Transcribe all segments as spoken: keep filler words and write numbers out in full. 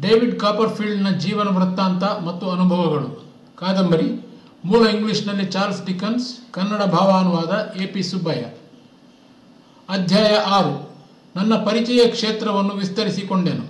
David ಕಾಪರ್ಫೀಲ್ಡ್ನ ಜೀವನ ವೃತ್ತಾಂತ ಮತ್ತು ಅನುಭವಗಳು. ಕಾದಂಬರಿ. ಮೂಲ ಇಂಗ್ಲಿಷ್ನಲ್ಲಿ ಚಾರ್ಲ್ಸ್ ಡಿಕನ್ಸ್, ಕನ್ನಡ ಭಾವಾನುವಾದ ಎ ಪಿ ಸುಬ್ಬಯ್ಯ. ಅಧ್ಯಾಯ ಆರು. ನನ್ನ ಪರಿಚಯ ಕ್ಷೇತ್ರವನ್ನು ವಿಸ್ತರಿಸಿಕೊಂಡೆನು.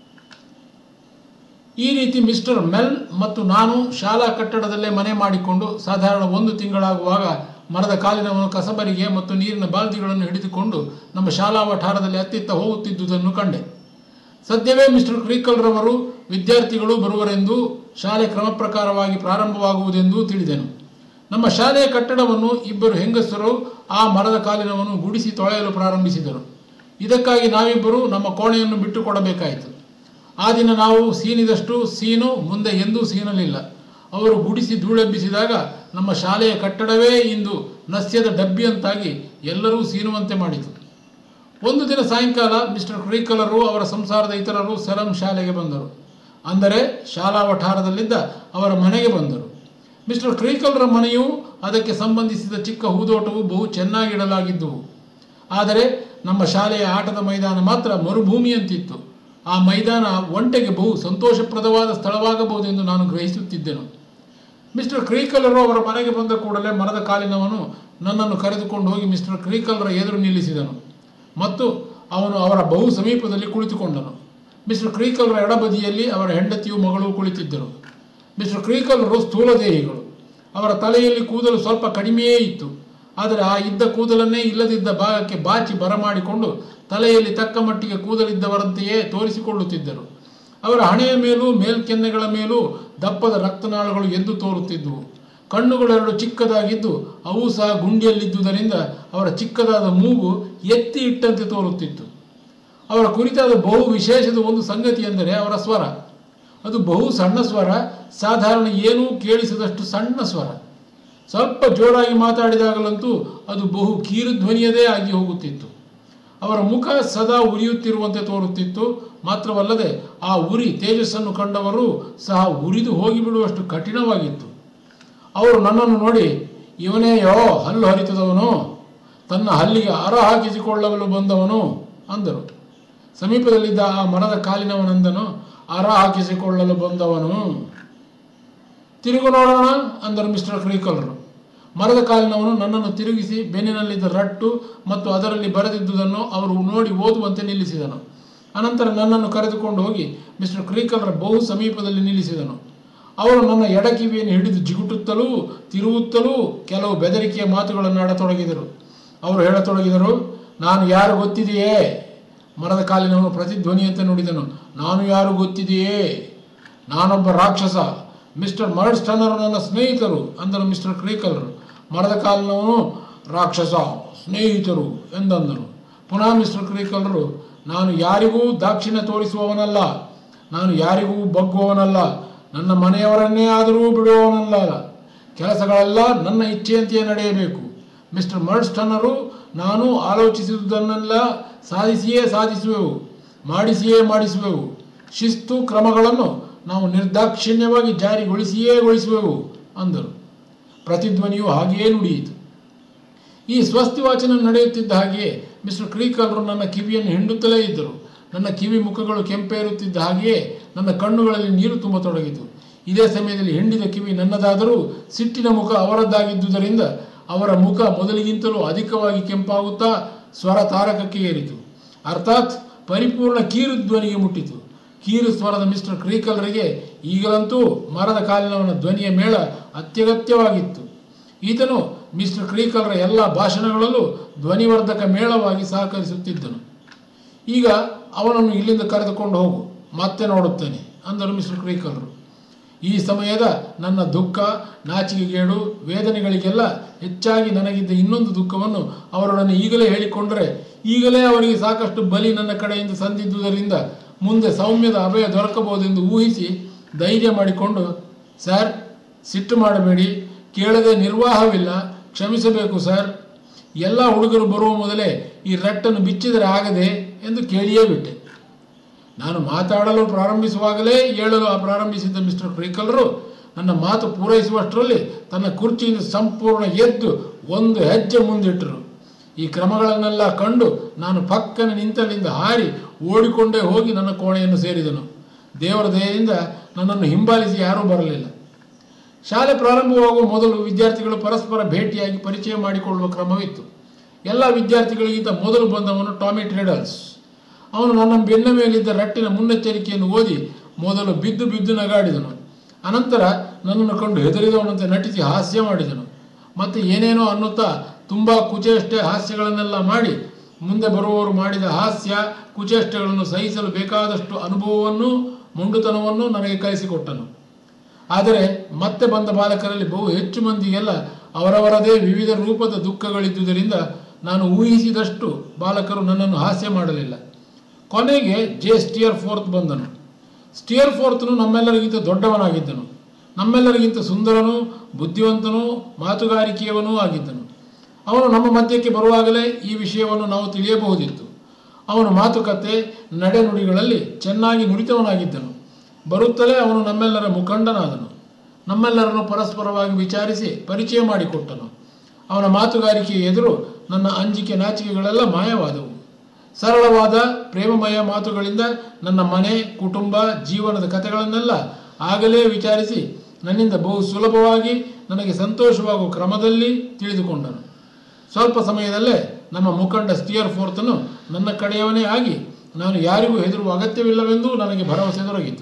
ಈ ರೀತಿ ಮಿಸ್ಟರ್ ಮೆಲ್ ಮತ್ತು ನಾನು ಶಾಲಾ ಕಟ್ಟಡದಲ್ಲೇ ಮನೆ ಮಾಡಿಕೊಂಡು ಸಾಧಾರಣ ಒಂದು ತಿಂಗಳಾಗುವಾಗ ಮರದ ಕಾಲಿನವನು ಕಸಬರಿಗೆ ಮತ್ತು ನೀರಿನ ಬಾಲ್ದಿಗಳನ್ನು ಹಿಡಿದುಕೊಂಡು ನಮ್ಮ ಶಾಲಾ ವಠಾರದಲ್ಲಿ ಅತ್ತಿತ್ತ ಹೋಗುತ್ತಿದ್ದುದನ್ನು ಕಂಡೆ. ಸದ್ಯವೇ ಮಿಸ್ಟರ್ ಕ್ರೀಕಲ್ರವರು ವಿದ್ಯಾರ್ಥಿಗಳು ಬರುವರೆಂದೂ ಶಾಲೆ ಕ್ರಮ ಪ್ರಕಾರವಾಗಿ ಪ್ರಾರಂಭವಾಗುವುದೆಂದೂ ತಿಳಿದೆನು. ನಮ್ಮ ಶಾಲೆಯ ಕಟ್ಟಡವನ್ನು ಇಬ್ಬರು ಹೆಂಗಸರು ಆ ಮರದ ಕಾಲಿನವನ್ನು ಗುಡಿಸಿ ತೊಳೆಯಲು ಪ್ರಾರಂಭಿಸಿದರು. ಇದಕ್ಕಾಗಿ ನಾವಿಬ್ಬರು ನಮ್ಮ ಕೋಣೆಯನ್ನು ಬಿಟ್ಟು ಕೊಡಬೇಕಾಯಿತು. ಆ ದಿನ ನಾವು ಸೀನಿದಷ್ಟು ಸೀನು ಮುಂದೆ ಎಂದೂ ಸೀನಲಿಲ್ಲ. ಅವರು ಗುಡಿಸಿ ಧೂಳೆಬ್ಬಿಸಿದಾಗ ನಮ್ಮ ಶಾಲೆಯ ಕಟ್ಟಡವೇ ಇಂದು ನಸ್ಯದ ಡಬ್ಬಿಯಂತಾಗಿ ಎಲ್ಲರೂ ಸೀನುವಂತೆ ಮಾಡಿತು. ಒಂದು ದಿನ ಸಾಯಂಕಾಲ ಮಿಸ್ಟರ್ ಕ್ರೀಕಲರು ಅವರ ಸಂಸಾರದ ಇತರರು ಸೆಲಂ ಶಾಲೆಗೆ ಬಂದರು. ಅಂದರೆ ಶಾಲಾ ವಠಾರದಲ್ಲಿದ್ದ ಅವರ ಮನೆಗೆ ಬಂದರು. ಮಿಸ್ಟರ್ ಕ್ರೀಕಲ್ರ ಮನೆಯೂ ಅದಕ್ಕೆ ಸಂಬಂಧಿಸಿದ ಚಿಕ್ಕ ಹೂದೋಟವು ಬಹು ಚೆನ್ನಾಗಿಡಲಾಗಿದ್ದುವು. ಆದರೆ ನಮ್ಮ ಶಾಲೆಯ ಆಟದ ಮೈದಾನ ಮಾತ್ರ ಮರುಭೂಮಿಯಂತಿತ್ತು. ಆ ಮೈದಾನ ಒಂಟೆಗೆ ಬಹು ಸಂತೋಷಪ್ರದವಾದ ಸ್ಥಳವಾಗಬಹುದೆಂದು ನಾನು ಗ್ರಹಿಸುತ್ತಿದ್ದೆನು. ಮಿಸ್ಟರ್ ಕ್ರೀಕಲರು ಅವರ ಮನೆಗೆ ಬಂದ ಕೂಡಲೇ ಮರದ ಕಾಲಿನವನು ನನ್ನನ್ನು ಕರೆದುಕೊಂಡು ಹೋಗಿ ಮಿಸ್ಟರ್ ಕ್ರೀಕಲ್ರ ಎದುರು ನಿಲ್ಲಿಸಿದನು ಮತ್ತು ಅವನು ಅವರ ಬಹು ಸಮೀಪದಲ್ಲಿ ಕುಳಿತುಕೊಂಡನು. ಮಿಸ್ಟರ್ ಕ್ರೀಕಲ್ರ ಎಡಬದಿಯಲ್ಲಿ ಅವರ ಹೆಂಡತಿಯು ಮಗಳು ಕುಳಿತಿದ್ದರು. ಮಿಸ್ಟರ್ ಕ್ರೀಕಲ್ರು ಸ್ಥೂಲದೇಹಿಗಳು. ಅವರ ತಲೆಯಲ್ಲಿ ಕೂದಲು ಸ್ವಲ್ಪ ಕಡಿಮೆಯೇ ಇತ್ತು. ಆದರೆ ಆ ಇದ್ದ ಕೂದಲನ್ನೇ ಇಲ್ಲದಿದ್ದ ಭಾಗಕ್ಕೆ ಬಾಚಿ ಬರಮಾಡಿಕೊಂಡು ತಲೆಯಲ್ಲಿ ತಕ್ಕ ಮಟ್ಟಿಗೆ ಕೂದಲಿದ್ದವರಂತೆಯೇ ತೋರಿಸಿಕೊಳ್ಳುತ್ತಿದ್ದರು. ಅವರ ಹಣೆಯ ಮೇಲೂ ಮೇಲ್ಕೆನ್ನೆಗಳ ಮೇಲೂ ದಪ್ಪದ ರಕ್ತನಾಳಗಳು ಎದ್ದು ತೋರುತ್ತಿದ್ದುವು. ಕಣ್ಣುಗಳೆರಡು ಚಿಕ್ಕದಾಗಿದ್ದು ಅವು ಸಹ ಗುಂಡಿಯಲ್ಲಿದ್ದುದರಿಂದ ಅವರ ಚಿಕ್ಕದಾದ ಮೂಗು ಎತ್ತಿ ಇಟ್ಟಂತೆ ತೋರುತ್ತಿತ್ತು. ಅವರ ಕುರಿತಾದ ಬಹು ವಿಶೇಷದ ಒಂದು ಸಂಗತಿ ಎಂದರೆ ಅವರ ಸ್ವರ. ಅದು ಬಹು ಸಣ್ಣ ಸ್ವರ, ಸಾಧಾರಣ ಏನೂ ಕೇಳಿಸದಷ್ಟು ಸಣ್ಣ ಸ್ವರ. ಸ್ವಲ್ಪ ಜೋರಾಗಿ ಮಾತಾಡಿದಾಗಲಂತೂ ಅದು ಬಹು ಕೀರು ಧ್ವನಿಯದೇ ಆಗಿ ಹೋಗುತ್ತಿತ್ತು. ಅವರ ಮುಖ ಸದಾ ಉರಿಯುತ್ತಿರುವಂತೆ ತೋರುತ್ತಿತ್ತು. ಮಾತ್ರವಲ್ಲದೆ ಆ ಉರಿ ತೇಜಸ್ಸನ್ನು ಕಂಡವರು ಸಹ ಉರಿದು ಹೋಗಿಬಿಡುವಷ್ಟು ಕಠಿಣವಾಗಿತ್ತು. ಅವರು ನನ್ನನ್ನು ನೋಡಿ, ಇವನೇಯೋ ಹಲ್ಲು ಹರಿತದವನು, ತನ್ನ ಹಲ್ಲಿಗೆ ಅರ ಹಾಕಿಸಿಕೊಳ್ಳಲು ಬಂದವನು ಅಂದರು. ಸಮೀಪದಲ್ಲಿದ್ದ ಆ ಮರದ ಕಾಲಿನವನಂದನು, ಅರ ಹಾಕಿಸಿಕೊಳ್ಳಲು ಬಂದವನು. ತಿರುಗು ನೋಡೋಣ ಅಂದರು ಮಿಸ್ಟರ್ ಕ್ರೀಕಲ್ರು. ಮರದ ಕಾಲಿನವನು ನನ್ನನ್ನು ತಿರುಗಿಸಿ ಬೆನ್ನಿನಲ್ಲಿದ್ದ ರಟ್ಟು ಮತ್ತು ಅದರಲ್ಲಿ ಬರೆದಿದ್ದುದನ್ನು ಅವರು ನೋಡಿ ಓದುವಂತೆ ನಿಲ್ಲಿಸಿದನು. ಅನಂತರ ನನ್ನನ್ನು ಕರೆದುಕೊಂಡು ಹೋಗಿ ಮಿಸ್ಟರ್ ಕ್ರೀಕಲ್ರ ಬಹು ಸಮೀಪದಲ್ಲಿ ನಿಲ್ಲಿಸಿದನು. ಅವರು ನನ್ನ ಎಡಕಿವಿಯನ್ನು ಹಿಡಿದು ಜಿಗುಟುತ್ತಲೂ ತಿರುಗುತ್ತಲೂ ಕೆಲವು ಬೆದರಿಕೆಯ ಮಾತುಗಳನ್ನು ಆಡತೊಡಗಿದರು. ಅವರು ಹೇಳತೊಡಗಿದರು, ನಾನು ಯಾರು ಗೊತ್ತಿದೆಯೇ? ಮರದ ಕಾಲಿನವನು ಪ್ರತಿಧ್ವನಿಯಂತೆ ನುಡಿದನು, ನಾನು ಯಾರು ಗೊತ್ತಿದೆಯೇ? ನಾನೊಬ್ಬ ರಾಕ್ಷಸ. ಮಿಸ್ಟರ್ ಮರ್ಡ್ಸ್ಟನ್ನರು ನನ್ನ ಸ್ನೇಹಿತರು ಅಂದರು ಮಿಸ್ಟರ್ ಕ್ರೀಕಲ್ರು. ಮರದ ಕಾಲಿನವನು, ರಾಕ್ಷಸ ಸ್ನೇಹಿತರು ಎಂದಂದರು. ಪುನಃ ಮಿಸ್ಟರ್ ಕ್ರೀಕಲ್ರು, ನಾನು ಯಾರಿಗೂ ದಾಕ್ಷಿಣ್ಯ ತೋರಿಸುವವನಲ್ಲ, ನಾನು ಯಾರಿಗೂ ಬಗ್ಗುವವನಲ್ಲ, ನನ್ನ ಮನೆಯವರನ್ನೇ ಆದರೂ ಬಿಡುವವನಲ್ಲ. ಕೆಲಸಗಳೆಲ್ಲ ನನ್ನ ಇಚ್ಛೆಯಂತೆಯೇ ನಡೆಯಬೇಕು. ಮಿಸ್ಟರ್ ಮರ್ಡ್ಸ್ಟನ್ನರು ನಾನು ಆಲೋಚಿಸಿದುದನ್ನೆಲ್ಲ ಸಾಧಿಸಿಯೇ ಸಾಧಿಸುವೆವು, ಮಾಡಿಸಿಯೇ ಮಾಡಿಸುವೆವು. ಶಿಸ್ತು ಕ್ರಮಗಳನ್ನು ನಾವು ನಿರ್ದಾಕ್ಷಿಣ್ಯವಾಗಿ ಜಾರಿಗೊಳಿಸಿಯೇ ಗೊಳಿಸುವೆವು ಅಂದರು. ಪ್ರತಿಧ್ವನಿಯು ಹಾಗೆಯೇ ನುಡಿಯಿತು. ಈ ಸ್ವಸ್ತಿ ವಾಚನ ನಡೆಯುತ್ತಿದ್ದ ಹಾಗೆಯೇ ಮಿಸ್ಟರ್ ಕ್ರೀಕಲ್ರು ನನ್ನ ಕಿವಿಯನ್ನು ಹಿಂಡುತ್ತಲೇ ಇದ್ದರು. ನನ್ನ ಕಿವಿ ಮುಖಗಳು ಕೆಂಪೇರುತ್ತಿದ್ದ ಹಾಗೆಯೇ ನನ್ನ ಕಣ್ಣುಗಳಲ್ಲಿ ನೀರು ತುಂಬತೊಡಗಿತು. ಇದೇ ಸಮಯದಲ್ಲಿ ಹಿಂಡಿದ ಕಿವಿ ನನ್ನದಾದರೂ ಸಿಟ್ಟಿನ ಮುಖ ಅವರದ್ದಾಗಿದ್ದುದರಿಂದ ಅವರ ಮುಖ ಮೊದಲಿಗಿಂತಲೂ ಅಧಿಕವಾಗಿ ಕೆಂಪಾಗುತ್ತಾ ಸ್ವರ ತಾರಕಕ್ಕೆ ಏರಿತು. ಅರ್ಥಾತ್ ಪರಿಪೂರ್ಣ ಕೀರು ಧ್ವನಿಗೆ ಮುಟ್ಟಿತು. ಕೀರು ಸ್ವರದ ಮಿಸ್ಟರ್ ಕ್ರೀಕಲ್ರಿಗೆ ಈಗಲಂತೂ ಮರದ ಕಾಲಿನವನ ಧ್ವನಿಯ ಮೇಳ ಅತ್ಯಗತ್ಯವಾಗಿತ್ತು. ಈತನು ಮಿಸ್ಟರ್ ಕ್ರೀಕಲ್ರ ಎಲ್ಲ ಭಾಷಣಗಳಲ್ಲೂ ಧ್ವನಿವರ್ಧಕ ಮೇಳವಾಗಿ ಸಹಕರಿಸುತ್ತಿದ್ದನು. ಈಗ ಅವನನ್ನು ಇಲ್ಲಿಂದ ಕರೆದುಕೊಂಡು ಹೋಗು, ಮತ್ತೆ ನೋಡುತ್ತೇನೆ ಅಂದರು ಮಿಸ್ಟರ್ ಕ್ರೀಕಲ್ರು. ಈ ಸಮಯದ ನನ್ನ ದುಃಖ, ನಾಚಿಕೆಗೇಡು, ವೇದನೆಗಳಿಗೆಲ್ಲ ಹೆಚ್ಚಾಗಿ ನನಗಿದ್ದ ಇನ್ನೊಂದು ದುಃಖವನ್ನು ಅವರೊಡನೆ ಈಗಲೇ ಹೇಳಿಕೊಂಡರೆ ಈಗಲೇ ಅವರಿಗೆ ಸಾಕಷ್ಟು ಬಲಿ ನನ್ನ ಕಡೆಯಿಂದ ಸಂದಿದ್ದುದರಿಂದ ಮುಂದೆ ಸೌಮ್ಯದ ಅಭಯ ದೊರಕಬಹುದೆಂದು ಊಹಿಸಿ ಧೈರ್ಯ ಮಾಡಿಕೊಂಡು, ಸರ್ ಸಿಟ್ಟು ಮಾಡಬೇಡಿ, ಕೇಳದೆ ನಿರ್ವಾಹವಿಲ್ಲ, ಕ್ಷಮಿಸಬೇಕು ಸರ್. ಎಲ್ಲ ಹುಡುಗರು ಬರುವ ಮೊದಲೇ ಈ ರಟ್ಟನ್ನು ಬಿಚ್ಚಿದರೆ ಆಗದೆ ಎಂದು ಕೇಳಿಯೇ ಬಿಟ್ಟೆ. ನಾನು ಮಾತಾಡಲು ಪ್ರಾರಂಭಿಸುವಾಗಲೇ ಹೇಳಲು ಪ್ರಾರಂಭಿಸಿದ್ದ ಮಿಸ್ಟರ್ ಕ್ರೀಕಲ್ರು ನನ್ನ ಮಾತು ಪೂರೈಸುವಷ್ಟರಲ್ಲಿ ತನ್ನ ಕುರ್ಚಿಯಿಂದ ಸಂಪೂರ್ಣ ಎದ್ದು ಒಂದು ಹೆಜ್ಜೆ ಮುಂದಿಟ್ಟರು. ಈ ಕ್ರಮಗಳನ್ನೆಲ್ಲ ಕಂಡು ನಾನು ಪಕ್ಕನೆ ನಿಂತಲ್ಲಿಂದ ಹಾರಿ ಓಡಿಕೊಂಡೇ ಹೋಗಿ ನನ್ನ ಕೋಣೆಯನ್ನು ಸೇರಿದನು. ದೇವರ ದಯೆಯಿಂದ ನನ್ನನ್ನು ಹಿಂಬಾಲಿಸಿ ಯಾರೂ ಬರಲಿಲ್ಲ. ಶಾಲೆ ಪ್ರಾರಂಭವಾಗುವ ಮೊದಲು ವಿದ್ಯಾರ್ಥಿಗಳು ಪರಸ್ಪರ ಭೇಟಿಯಾಗಿ ಪರಿಚಯ ಮಾಡಿಕೊಳ್ಳುವ ಕ್ರಮವಿತ್ತು. ಎಲ್ಲ ವಿದ್ಯಾರ್ಥಿಗಳಿಗಿಂತ ಮೊದಲು ಬಂದವನು ಟಾಮಿ ಟ್ರೇಡಲ್ಸ್. ಅವನು ನನ್ನ ಬೆನ್ನ ಮೇಲಿದ್ದ ರಟ್ಟಿನ ಮುನ್ನೆಚ್ಚರಿಕೆಯನ್ನು ಓದಿ ಮೊದಲು ಬಿದ್ದು ಬಿದ್ದು ನಗಾಡಿದನು. ಅನಂತರ ನನ್ನನ್ನು ಕಂಡು ಹೆದರಿದವನಂತೆ ನಟಿಸಿ ಹಾಸ್ಯ ಮಾಡಿದನು. ಮತ್ತು ಏನೇನೋ ಅನ್ನುತ್ತಾ ತುಂಬ ಕುಚೇಷ್ಟೆ ಹಾಸ್ಯಗಳನ್ನೆಲ್ಲ ಮಾಡಿ ಮುಂದೆ ಬರುವವರು ಮಾಡಿದ ಹಾಸ್ಯ ಕುಚೇಷ್ಟೆಗಳನ್ನು ಸಹಿಸಲು ಬೇಕಾದಷ್ಟು ಅನುಭವವನ್ನು ಮೊಂಡುತನವನ್ನು ನನಗೆ ಕಲಿಸಿಕೊಟ್ಟನು. ಆದರೆ ಮತ್ತೆ ಬಂದ ಬಾಲಕರಲ್ಲಿ ಬಹು ಹೆಚ್ಚು ಮಂದಿಗೆಲ್ಲ ಅವರವರದೇ ವಿವಿಧ ರೂಪದ ದುಃಖಗಳಿದ್ದುದರಿಂದ ನಾನು ಊಹಿಸಿದಷ್ಟು ಬಾಲಕರು ನನ್ನನ್ನು ಹಾಸ್ಯ ಮಾಡಲಿಲ್ಲ. ಕೊನೆಗೆ ಜೆ ಸ್ಟಿಯರ್ ಫೋರ್ತ್ ಬಂದನು. ಸ್ಟಿಯರ್ ಫೋರ್ತನು ನಮ್ಮೆಲ್ಲರಿಗಿಂತ ದೊಡ್ಡವನಾಗಿದ್ದನು. ನಮ್ಮೆಲ್ಲರಿಗಿಂತ ಸುಂದರನೂ ಬುದ್ಧಿವಂತನೂ ಮಾತುಗಾರಿಕೆಯವನೂ ಆಗಿದ್ದನು. ಅವನು ನಮ್ಮ ಮಧ್ಯಕ್ಕೆ ಬರುವಾಗಲೇ ಈ ವಿಷಯವನ್ನು ನಾವು ತಿಳಿಯಬಹುದಿತ್ತು. ಅವನು ಮಾತುಕತೆ ನಡೆನುಡಿಗಳಲ್ಲಿ ಚೆನ್ನಾಗಿ ನುರಿತವನಾಗಿದ್ದನು. ಬರುತ್ತಲೇ ಅವನು ನಮ್ಮೆಲ್ಲರ ಮುಖಂಡನಾದನು. ನಮ್ಮೆಲ್ಲರನ್ನು ಪರಸ್ಪರವಾಗಿ ವಿಚಾರಿಸಿ ಪರಿಚಯ ಮಾಡಿಕೊಟ್ಟನು. ಅವನ ಮಾತುಗಾರಿಕೆಯ ಎದುರು ನನ್ನ ಅಂಜಿಕೆ ನಾಚಿಕೆಗಳೆಲ್ಲ ಮಾಯವಾದವು. ಸರಳವಾದ ಪ್ರೇಮಮಯ ಮಾತುಗಳಿಂದ ನನ್ನ ಮನೆ, ಕುಟುಂಬ, ಜೀವನದ ಕಥೆಗಳನ್ನೆಲ್ಲ ಆಗಲೇ ವಿಚಾರಿಸಿ ನನ್ನಿಂದ ಬಹು ಸುಲಭವಾಗಿ ನನಗೆ ಸಂತೋಷವಾಗುವ ಕ್ರಮದಲ್ಲಿ ತಿಳಿದುಕೊಂಡನು. ಸ್ವಲ್ಪ ಸಮಯದಲ್ಲೇ ನಮ್ಮ ಮುಖಂಡ ಸ್ಟಿಯರ್ ಫೋರ್ತನು ನನ್ನ ಕಡೆಯವನೇ ಆಗಿ ನಾನು ಯಾರಿಗೂ ಹೆದರುವ ಅಗತ್ಯವಿಲ್ಲವೆಂದು ನನಗೆ ಭರವಸೆ ದೊರಕಿತು.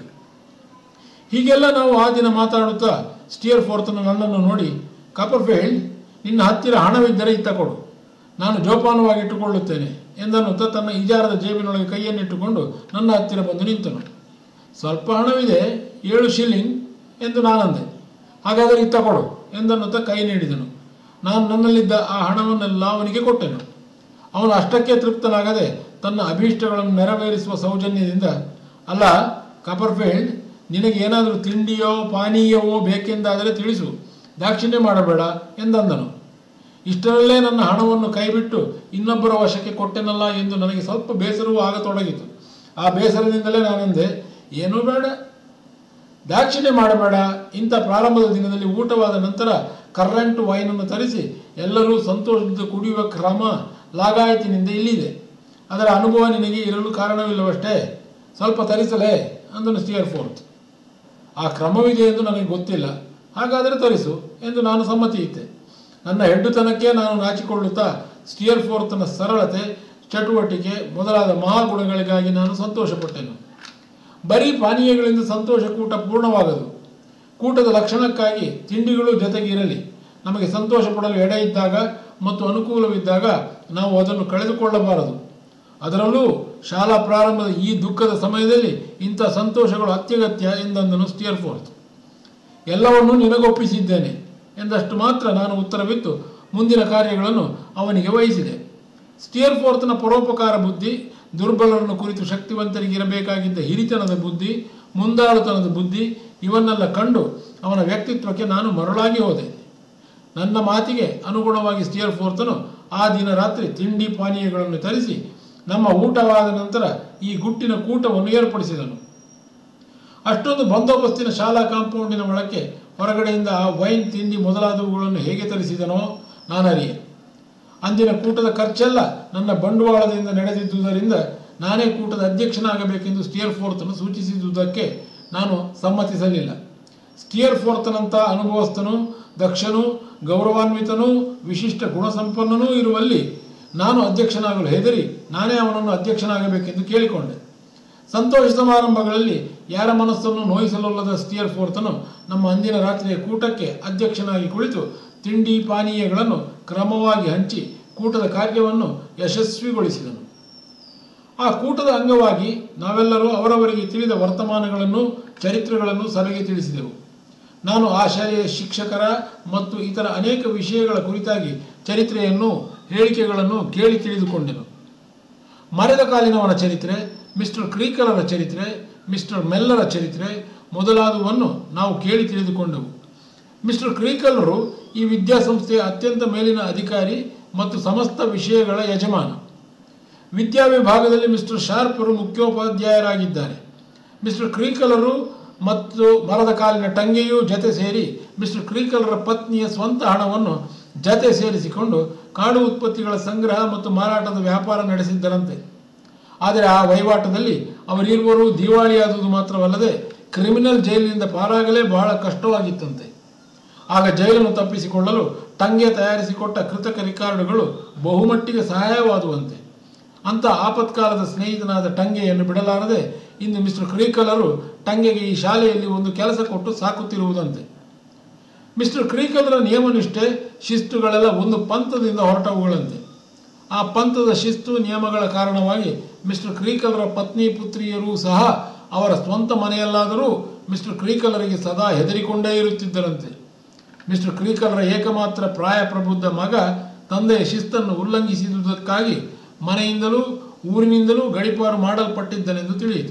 ಹೀಗೆಲ್ಲ ನಾವು ಆ ದಿನ ಮಾತಾಡುತ್ತಾ ಸ್ಟಿಯರ್ ಫೋರ್ತನು ನನ್ನನ್ನು ನೋಡಿ, ಕಾಪರ್ಫೀಲ್ಡ್, ನಿನ್ನ ಹತ್ತಿರ ಹಣವಿದ್ದರೆ ಇತ್ತ ಕೊಡು, ನಾನು ಜೋಪಾನವಾಗಿ ಇಟ್ಟುಕೊಳ್ಳುತ್ತೇನೆ ಎಂದನ್ನುತ್ತಾ ತನ್ನ ಇಜಾರದ ಜೇಬಿನೊಳಗೆ ಕೈಯನ್ನಿಟ್ಟುಕೊಂಡು ನನ್ನ ಹತ್ತಿರ ಬಂದು ನಿಂತನು. ಸ್ವಲ್ಪ ಹಣವಿದೆ, ಏಳು ಶಿಲ್ಲಿಂಗ್ ಎಂದು ನಾನಂದೆ. ಹಾಗಾದರೆ ಇತ್ತ ಕೊಡು ಎಂದನ್ನುತ್ತಾ ಕೈ ನೀಡಿದನು. ನಾನು ನನ್ನಲ್ಲಿದ್ದ ಆ ಹಣವನ್ನೆಲ್ಲ ಅವನಿಗೆ ಕೊಟ್ಟೆನು. ಅವನು ಅಷ್ಟಕ್ಕೆ ತೃಪ್ತನಾಗದೆ ತನ್ನ ಅಭೀಷ್ಟಗಳನ್ನು ನೆರವೇರಿಸುವ ಸೌಜನ್ಯದಿಂದ, ಅಲ್ಲ ಕಾಪರ್ಫೀಲ್ಡ್, ನಿನಗೆ ಏನಾದರೂ ತಿಂಡಿಯೋ ಪಾನೀಯವೋ ಬೇಕೆಂದಾದರೆ ತಿಳಿಸು, ದಾಕ್ಷಿಣ್ಯ ಮಾಡಬೇಡ ಎಂದಂದನು. ಇಷ್ಟರಲ್ಲೇ ನನ್ನ ಹಣವನ್ನು ಕೈಬಿಟ್ಟು ಇನ್ನೊಬ್ಬರ ವಶಕ್ಕೆ ಕೊಟ್ಟೆನಲ್ಲ ಎಂದು ನನಗೆ ಸ್ವಲ್ಪ ಬೇಸರವೂ ಆಗತೊಡಗಿತು. ಆ ಬೇಸರದಿಂದಲೇ ನಾನೆಂದೆ, ಏನೂ ಬೇಡ, ದಾಕ್ಷಿಣ್ಯ ಮಾಡಬೇಡ. ಇಂಥ ಪ್ರಾರಂಭದ ದಿನದಲ್ಲಿ ಊಟವಾದ ನಂತರ ಕರ್ರಂಟು ವೈನನ್ನು ತರಿಸಿ ಎಲ್ಲರೂ ಸಂತೋಷದಿಂದ ಕುಡಿಯುವ ಕ್ರಮ ಲಾಗಾಯತಿನಿಂದ ಇಲ್ಲಿದೆ. ಅದರ ಅನುಭವ ನಿನಗೆ ಇರಲು ಕಾರಣವಿಲ್ಲವಷ್ಟೇ. ಸ್ವಲ್ಪ ತರಿಸಲೇ ಅಂದನು ಸ್ಟಿಯರ್ ಫೋರ್ತ್. ಆ ಕ್ರಮವಿದೆ ಎಂದು ನನಗೆ ಗೊತ್ತಿಲ್ಲ, ಹಾಗಾದರೆ ತರಿಸು ಎಂದು ನಾನು ಸಮ್ಮತಿ ಇದ್ದೆ. ನನ್ನ ಹೆಡ್ಡುತನಕ್ಕೆ ನಾನು ನಾಚಿಕೊಳ್ಳುತ್ತಾ ಸ್ಟಿಯರ್ ಫೋರ್ತನ ಸರಳತೆ, ಚಟುವಟಿಕೆ ಮೊದಲಾದ ಮಹಾಗುಣಗಳಿಗಾಗಿ ನಾನು ಸಂತೋಷಪಟ್ಟೆನು. ಬರೀ ಪಾನೀಯಗಳಿಂದ ಸಂತೋಷ ಕೂಟ ಪೂರ್ಣವಾಗದು. ಕೂಟದ ಲಕ್ಷಣಕ್ಕಾಗಿ ತಿಂಡಿಗಳು ಜೊತೆಗಿರಲಿ. ನಮಗೆ ಸಂತೋಷ ಪಡಲು ಎಡೆ ಇದ್ದಾಗ ಮತ್ತು ಅನುಕೂಲವಿದ್ದಾಗ ನಾವು ಅದನ್ನು ಕಳೆದುಕೊಳ್ಳಬಾರದು. ಅದರಲ್ಲೂ ಶಾಲಾ ಪ್ರಾರಂಭದ ಈ ದುಃಖದ ಸಮಯದಲ್ಲಿ ಇಂಥ ಸಂತೋಷಗಳು ಅತ್ಯಗತ್ಯ ಎಂದನು ಸ್ಟಿಯರ್ ಫೋರ್ತ್. ಎಲ್ಲವನ್ನೂ ನಿನಗೊಪ್ಪಿಸಿದ್ದೇನೆ ಎಂದಷ್ಟು ಮಾತ್ರ ನಾನು ಉತ್ತರವಿತ್ತು ಮುಂದಿನ ಕಾರ್ಯಗಳನ್ನು ಅವನಿಗೆ ವಹಿಸಿದೆ. ಸ್ಟಿಯರ್ ಫೋರ್ತನ ಪರೋಪಕಾರ ಬುದ್ಧಿ, ದುರ್ಬಲರನ್ನು ಕುರಿತು ಶಕ್ತಿವಂತರಿಗೆ ಇರಬೇಕಾಗಿದ್ದ ಹಿರಿತನದ ಬುದ್ಧಿ, ಮುಂದಾಳುತನದ ಬುದ್ಧಿ ಇವನ್ನೆಲ್ಲ ಕಂಡು ಅವನ ವ್ಯಕ್ತಿತ್ವಕ್ಕೆ ನಾನು ಮರಳಾಗಿ ಹೋದೆ. ನನ್ನ ಮಾತಿಗೆ ಅನುಗುಣವಾಗಿ ಸ್ಟಿಯರ್ ಫೋರ್ತನು ಆ ದಿನ ರಾತ್ರಿ ತಿಂಡಿ ಪಾನೀಯಗಳನ್ನು ತರಿಸಿ ನಮ್ಮ ಊಟವಾದ ನಂತರ ಈ ಗುಟ್ಟಿನ ಕೂಟವನ್ನು ಏರ್ಪಡಿಸಿದನು. ಅಷ್ಟೊಂದು ಬಂದೋಬಸ್ತಿನ ಶಾಲಾ ಕಾಂಪೌಂಡಿನ ಒಳಕ್ಕೆ ಹೊರಗಡೆಯಿಂದ ಆ ವೈನ್, ತಿಂಡಿ ಮೊದಲಾದವುಗಳನ್ನು ಹೇಗೆ ತರಿಸಿದನೋ ನಾನರಿಯೆ. ಅಂದಿನ ಕೂಟದ ಖರ್ಚೆಲ್ಲ ನನ್ನ ಬಂಡವಾಳದಿಂದ ನಡೆದಿದ್ದುದರಿಂದ ನಾನೇ ಕೂಟದ ಅಧ್ಯಕ್ಷನಾಗಬೇಕೆಂದು ಸ್ಟಿಯರ್ ಫೋರ್ತನು ಸೂಚಿಸಿದುದಕ್ಕೆ ನಾನು ಸಮ್ಮತಿಸಲಿಲ್ಲ. ಸ್ಟಿಯರ್ ಫೋರ್ತನಂಥ ಅನುಭವಸ್ಥನೂ ದಕ್ಷನೂ ಗೌರವಾನ್ವಿತನೂ ವಿಶಿಷ್ಟ ಗುಣಸಂಪನ್ನನೂ ಇರುವಲ್ಲಿ ನಾನು ಅಧ್ಯಕ್ಷನಾಗಲು ಹೆದರಿ ನಾನೇ ಅವನನ್ನು ಅಧ್ಯಕ್ಷನಾಗಬೇಕೆಂದು ಕೇಳಿಕೊಂಡೆ. ಸಂತೋಷ ಸಮಾರಂಭಗಳಲ್ಲಿ ಯಾರ ಮನಸ್ಸನ್ನು ನೋಯಿಸಲೊಲ್ಲದ ಸ್ಟಿಯರ್ ಫೋರ್ತನು ನಮ್ಮ ಅಂದಿನ ರಾತ್ರಿಯ ಕೂಟಕ್ಕೆ ಅಧ್ಯಕ್ಷನಾಗಿ ಕುಳಿತು ತಿಂಡಿ ಪಾನೀಯಗಳನ್ನು ಕ್ರಮವಾಗಿ ಹಂಚಿ ಕೂಟದ ಕಾರ್ಯವನ್ನು ಯಶಸ್ವಿಗೊಳಿಸಿದನು. ಆ ಕೂಟದ ಅಂಗವಾಗಿ ನಾವೆಲ್ಲರೂ ಅವರವರಿಗೆ ತಿಳಿದ ವರ್ತಮಾನಗಳನ್ನು, ಚರಿತ್ರೆಗಳನ್ನು ಸಭೆಗೆ ತಿಳಿಸಿದೆವು. ನಾನು ಆ ಶಾಲೆಯ ಶಿಕ್ಷಕರ ಮತ್ತು ಇತರ ಅನೇಕ ವಿಷಯಗಳ ಕುರಿತಾಗಿ ಚರಿತ್ರೆಯನ್ನು, ಹೇಳಿಕೆಗಳನ್ನು ಕೇಳಿ ತಿಳಿದುಕೊಂಡೆನು. ಮರೆದ ಕಾಲಿನವನ ಚರಿತ್ರೆ, ಮಿಸ್ಟರ್ ಕ್ರೀಕಲರ ಚರಿತ್ರೆ, ಮಿಸ್ಟರ್ ಮೆಲ್ಲರ ಚರಿತ್ರೆ ಮೊದಲಾದವನ್ನು ನಾವು ಕೇಳಿ ತಿಳಿದುಕೊಂಡೆವು. ಮಿಸ್ಟರ್ ಕ್ರೀಕಲರು ಈ ವಿದ್ಯಾಸಂಸ್ಥೆಯ ಅತ್ಯಂತ ಮೇಲಿನ ಅಧಿಕಾರಿ ಮತ್ತು ಸಮಸ್ತ ವಿಷಯಗಳ ಯಜಮಾನ. ವಿದ್ಯಾ ವಿಭಾಗದಲ್ಲಿ ಮಿಸ್ಟರ್ ಶಾರ್ಪರು ಮುಖ್ಯೋಪಾಧ್ಯಾಯರಾಗಿದ್ದಾರೆ. ಮಿಸ್ಟರ್ ಕ್ರೀಕಲರು ಮತ್ತು ಮರದ ಕಾಲಿನ ಟಂಗೆಯೂ ಜತೆ ಸೇರಿ ಮಿಸ್ಟರ್ ಕ್ರೀಕಲರ ಪತ್ನಿಯ ಸ್ವಂತ ಹಣವನ್ನು ಜತೆ ಸೇರಿಸಿಕೊಂಡು ಕಾಡು ಉತ್ಪತ್ತಿಗಳ ಸಂಗ್ರಹ ಮತ್ತು ಮಾರಾಟದ ವ್ಯಾಪಾರ ನಡೆಸಿದ್ದರಂತೆ. ಆದರೆ ಆ ವಹಿವಾಟದಲ್ಲಿ ಅವರಿರುವರು ದಿವಾಳಿಯಾದುದು ಮಾತ್ರವಲ್ಲದೆ ಕ್ರಿಮಿನಲ್ ಜೈಲಿನಿಂದ ಪಾರಾಗಲೇ ಬಹಳ ಕಷ್ಟವಾಗಿತ್ತಂತೆ. ಆಗ ಜೈಲನ್ನು ತಪ್ಪಿಸಿಕೊಳ್ಳಲು ಟಂಗೆ ತಯಾರಿಸಿಕೊಟ್ಟ ಕೃತಕ ರಿಕಾರ್ಡುಗಳು ಬಹುಮಟ್ಟಿಗೆ ಸಹಾಯವಾದುವಂತೆ. ಅಂಥ ಆಪತ್ಕಾಲದ ಸ್ನೇಹಿತನಾದ ಟಂಗೆಯನ್ನು ಬಿಡಲಾರದೆ ಇಂದು ಮಿಸ್ಟರ್ ಕ್ರೀಕಲರು ಟಂಗೆಗೆ ಈ ಶಾಲೆಯಲ್ಲಿ ಒಂದು ಕೆಲಸ ಕೊಟ್ಟು ಸಾಕುತ್ತಿರುವುದಂತೆ. ಮಿಸ್ಟರ್ ಕ್ರೀಕಲರ ನಿಯಮನಿಷ್ಠೆ ಶಿಸ್ತುಗಳೆಲ್ಲ ಒಂದು ಪಂಥದಿಂದ ಹೊರಟವುಗಳಂತೆ. ಆ ಪಂಥದ ಶಿಸ್ತು ನಿಯಮಗಳ ಕಾರಣವಾಗಿ ಮಿಸ್ಟರ್ ಕ್ರೀಕಲರ ಪತ್ನಿ ಪುತ್ರಿಯರೂ ಸಹ ಅವರ ಸ್ವಂತ ಮನೆಯಲ್ಲಾದರೂ ಮಿಸ್ಟರ್ ಕ್ರೀಕಲರಿಗೆ ಸದಾ ಹೆದರಿಕೊಂಡೇ ಇರುತ್ತಿದ್ದರಂತೆ. ಮಿಸ್ಟರ್ ಕ್ರೀಕಲರ ಏಕಮಾತ್ರ ಪ್ರಾಯಪ್ರಬುದ್ಧ ಮಗ ತಂದೆಯ ಶಿಸ್ತನ್ನು ಉಲ್ಲಂಘಿಸಿದುದಕ್ಕಾಗಿ ಮನೆಯಿಂದಲೂ ಊರಿನಿಂದಲೂ ಗಡೀಪಾರು ಮಾಡಲ್ಪಟ್ಟಿದ್ದನೆಂದು ತಿಳಿಯಿತು.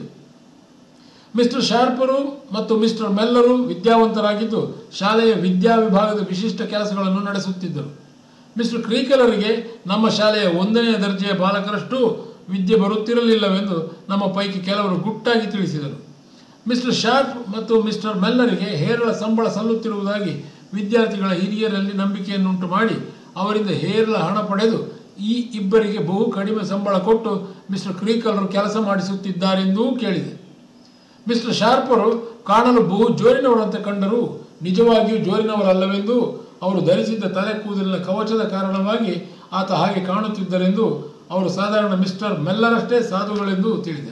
ಮಿಸ್ಟರ್ ಶಾರ್ಪರು ಮತ್ತು ಮಿಸ್ಟರ್ ಮೆಲ್ಲರು ವಿದ್ಯಾವಂತರಾಗಿದ್ದು ಶಾಲೆಯ ವಿದ್ಯಾ ವಿಭಾಗದ ವಿಶಿಷ್ಟ ಕೆಲಸಗಳನ್ನು ನಡೆಸುತ್ತಿದ್ದರು. ಮಿಸ್ಟರ್ ಕ್ರೀಕಲರಿಗೆ ನಮ್ಮ ಶಾಲೆಯ ಒಂದನೇ ದರ್ಜೆಯ ಬಾಲಕರಷ್ಟು ವಿದ್ಯೆ ಬರುತ್ತಿರಲಿಲ್ಲವೆಂದು ನಮ್ಮ ಪೈಕಿ ಕೆಲವರು ಗುಟ್ಟಾಗಿ ತಿಳಿಸಿದರು. ಮಿಸ್ಟರ್ ಶಾರ್ಪ್ ಮತ್ತು ಮಿಸ್ಟರ್ ಮೆಲ್ಲರಿಗೆ ಹೇರಳ ಸಂಬಳ ಸಲ್ಲುತ್ತಿರುವುದಾಗಿ ವಿದ್ಯಾರ್ಥಿಗಳ ಹಿರಿಯರಲ್ಲಿ ನಂಬಿಕೆಯನ್ನುಂಟು ಮಾಡಿ ಅವರಿಂದ ಹೇರಳ ಹಣ ಪಡೆದು ಈ ಇಬ್ಬರಿಗೆ ಬಹು ಕಡಿಮೆ ಸಂಬಳ ಕೊಟ್ಟು ಮಿಸ್ಟರ್ ಕ್ರೀಕಲರು ಕೆಲಸ ಮಾಡಿಸುತ್ತಿದ್ದಾರೆಂದೂ ಕೇಳಿದೆ. ಮಿಸ್ಟರ್ ಶಾರ್ಪರು ಕಾಣಲು ಬಹು ಜೋರಿನವರಂತೆ ಕಂಡರೂ ನಿಜವಾಗಿಯೂ ಜೋರಿನವರಲ್ಲವೆಂದು ಅವರು ಧರಿಸಿದ್ದ ತಲೆ ಕೂದಲಿನ ಕವಚದ ಕಾರಣವಾಗಿ ಆತ ಹಾಗೆ ಕಾಣುತ್ತಿದ್ದರೆಂದು ಅವರು ಸಾಧಾರಣ ಮಿಸ್ಟರ್ ಮೆಲ್ಲರಷ್ಟೇ ಸಾಧುಗಳೆಂದು ತಿಳಿದೆ.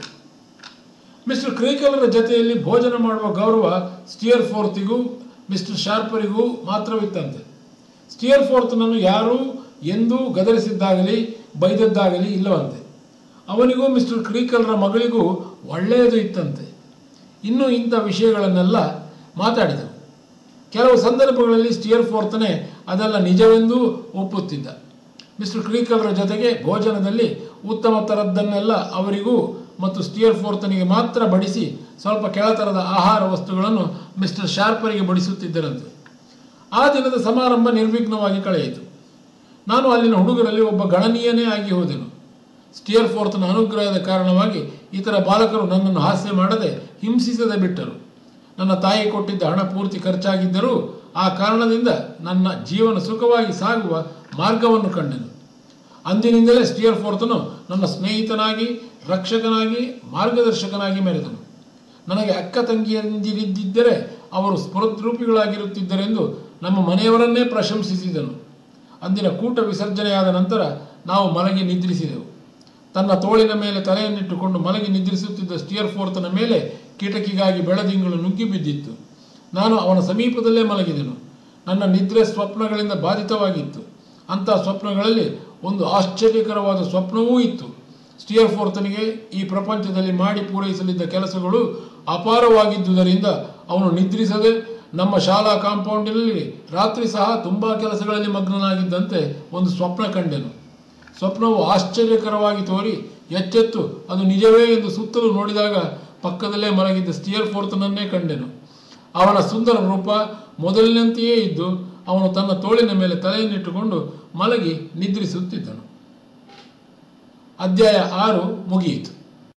ಮಿಸ್ಟರ್ ಕ್ರೀಕಲರ ಜೊತೆಯಲ್ಲಿ ಭೋಜನ ಮಾಡುವ ಗೌರವ ಸ್ಟಿಯರ್ ಫೋರ್ತಿಗೂ ಮಿಸ್ಟರ್ ಶಾರ್ಪರಿಗೂ ಮಾತ್ರವಿತ್ತಂತೆ. ಸ್ಟಿಯರ್ ಫೋರ್ತನನ್ನು ಯಾರೂ ಎಂದೂ ಗದರಿಸಿದ್ದಾಗಲಿ ಬೈದದ್ದಾಗಲಿ ಇಲ್ಲವಂತೆ. ಅವನಿಗೂ ಮಿಸ್ಟರ್ ಕ್ರೀಕಲರ ಮಗಳಿಗೂ ಒಳ್ಳೆಯದು ಇತ್ತಂತೆ. ಇನ್ನೂ ಇಂಥ ವಿಷಯಗಳನ್ನೆಲ್ಲ ಮಾತಾಡಿದವು. ಕೆಲವು ಸಂದರ್ಭಗಳಲ್ಲಿ ಸ್ಟಿಯರ್ ಫೋರ್ತನೇ ಅದೆಲ್ಲ ನಿಜವೆಂದೂ ಒಪ್ಪುತ್ತಿದ್ದ. ಮಿಸ್ಟರ್ ಕ್ರೀಕಲರ ಜೊತೆಗೆ ಭೋಜನದಲ್ಲಿ ಉತ್ತಮ ಥರದ್ದನ್ನೆಲ್ಲ ಅವರಿಗೂ ಮತ್ತು ಸ್ಟಿಯರ್ ಫೋರ್ತನಿಗೆ ಮಾತ್ರ ಬಡಿಸಿ ಸ್ವಲ್ಪ ಕೆಳತರದ ಆಹಾರ ವಸ್ತುಗಳನ್ನು ಮಿಸ್ಟರ್ ಶಾರ್ಪರಿಗೆ ಬಡಿಸುತ್ತಿದ್ದರಂತೆ. ಆ ದಿನದ ಸಮಾರಂಭ ನಿರ್ವಿಘ್ನವಾಗಿ ಕಳೆಯಿತು. ನಾನು ಅಲ್ಲಿನ ಹುಡುಗರಲ್ಲಿ ಒಬ್ಬ ಗಣನೀಯನೇ ಆಗಿ ಹೋದೆನು. ಸ್ಟಿಯರ್ ಫೋರ್ತನ ಅನುಗ್ರಹದ ಕಾರಣವಾಗಿ ಇತರ ಬಾಲಕರು ನನ್ನನ್ನು ಹಾಸ್ಯ ಮಾಡದೆ ಹಿಂಸಿಸದೆ ಬಿಟ್ಟರು. ನನ್ನ ತಾಯಿ ಕೊಟ್ಟಿದ್ದ ಹಣ ಪೂರ್ತಿ ಖರ್ಚಾಗಿದ್ದರೂ ಆ ಕಾರಣದಿಂದ ನನ್ನ ಜೀವನ ಸುಖವಾಗಿ ಸಾಗುವ ಮಾರ್ಗವನ್ನು ಕಂಡೆನು. ಅಂದಿನಿಂದಲೇ ಸ್ಟಿಯರ್ ಫೋರ್ತನು ನನ್ನ ಸ್ನೇಹಿತನಾಗಿ, ರಕ್ಷಕನಾಗಿ, ಮಾರ್ಗದರ್ಶಕನಾಗಿ ಮೆರೆದನು. ನನಗೆ ಅಕ್ಕ ತಂಗಿಯಂದಿರಿದ್ದರೆ ಅವರು ಸ್ಫುರದ್ರೂಪಿಗಳಾಗಿರುತ್ತಿದ್ದರೆಂದು ನಮ್ಮ ಮನೆಯವರನ್ನೇ ಪ್ರಶಂಸಿಸಿದನು. ಅಂದಿನ ಕೂಟ ವಿಸರ್ಜನೆಯಾದ ನಂತರ ನಾವು ಮಲಗಿ ನಿದ್ರಿಸಿದೆವು. ತನ್ನ ತೋಳಿನ ಮೇಲೆ ತಲೆಯನ್ನಿಟ್ಟುಕೊಂಡು ಮಲಗಿ ನಿದ್ರಿಸುತ್ತಿದ್ದ ಸ್ಟಿಯರ್ ಫೋರ್ತನ ಮೇಲೆ ಕಿಟಕಿಗಾಗಿ ಬೆಳದಿಂಗಳು ನುಗ್ಗಿ ಬಿದ್ದಿತ್ತು. ನಾನು ಅವನ ಸಮೀಪದಲ್ಲೇ ಮಲಗಿದೆನು. ನನ್ನ ನಿದ್ರೆ ಸ್ವಪ್ನಗಳಿಂದ ಬಾಧಿತವಾಗಿತ್ತು. ಅಂಥ ಸ್ವಪ್ನಗಳಲ್ಲಿ ಒಂದು ಆಶ್ಚರ್ಯಕರವಾದ ಸ್ವಪ್ನವೂ ಇತ್ತು. ಸ್ಟಿಯರ್ ಫೋರ್ತನಿಗೆ ಈ ಪ್ರಪಂಚದಲ್ಲಿ ಮಾಡಿ ಪೂರೈಸಲಿದ್ದ ಕೆಲಸಗಳು ಅಪಾರವಾಗಿದ್ದುದರಿಂದ ಅವನು ನಿದ್ರಿಸದೆ ನಮ್ಮ ಶಾಲಾ ಕಾಂಪೌಂಡಿನಲ್ಲಿ ರಾತ್ರಿ ಸಹ ತುಂಬ ಕೆಲಸಗಳಲ್ಲಿ ಮಗ್ನನಾಗಿದ್ದಂತೆ ಒಂದು ಸ್ವಪ್ನ ಕಂಡೆನು. ಸ್ವಪ್ನವು ಆಶ್ಚರ್ಯಕರವಾಗಿ ತೋರಿ ಎಚ್ಚೆತ್ತು ಅದು ನಿಜವೇ ಎಂದು ಸುತ್ತಲೂ ನೋಡಿದಾಗ ಪಕ್ಕದಲ್ಲೇ ಮಲಗಿದ್ದ ಸ್ಟಿಯರ್ ಫೋರ್ತನನ್ನೇ ಕಂಡೆನು. ಅವನ ಸುಂದರ ರೂಪ ಮೊದಲಿನಂತೆಯೇ ಇದ್ದು ಅವನು ತನ್ನ ತೋಳಿನ ಮೇಲೆ ತಲೆಯನ್ನಿಟ್ಟುಕೊಂಡು ಮಲಗಿ ನಿದ್ರಿಸುತ್ತಿದ್ದನು. ಅಧ್ಯಾಯ ಆರು ಮುಗಿಯಿತು.